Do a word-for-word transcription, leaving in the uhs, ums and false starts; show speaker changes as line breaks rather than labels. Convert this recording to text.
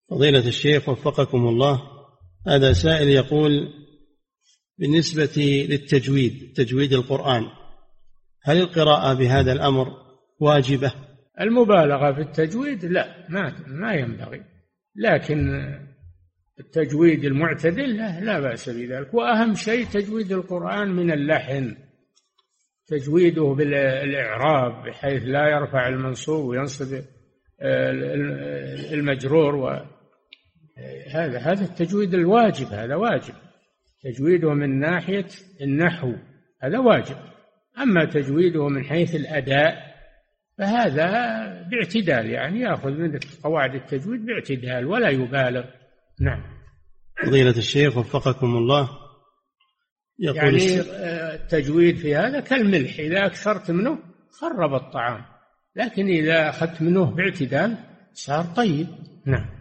فضيلة الشيخ وفقكم الله، هذا سائل يقول: بالنسبة للتجويد، تجويد القرآن، هل القراءة بهذا الأمر واجبة؟
المبالغة في التجويد لا، ما ما ينبغي، لكن التجويد المعتدل لا, لا بأس بذلك. وأهم شيء تجويد القرآن من اللحن، تجويده بالإعراب بحيث لا يرفع المنصوب وينصب المجرور، وهذا هذا التجويد الواجب، هذا واجب تجويده من ناحية النحو، هذا واجب. أما تجويده من حيث الأداء فهذا باعتدال، يعني يأخذ من قواعد التجويد باعتدال ولا يبالغ. نعم.
فضيلة الشيخ وفقكم الله،
يقول يعني التجويد في هذا كالملح، إذا أكثرت منه خرب الطعام، لكن إذا أخذت منه باعتدال صار طيب. نعم.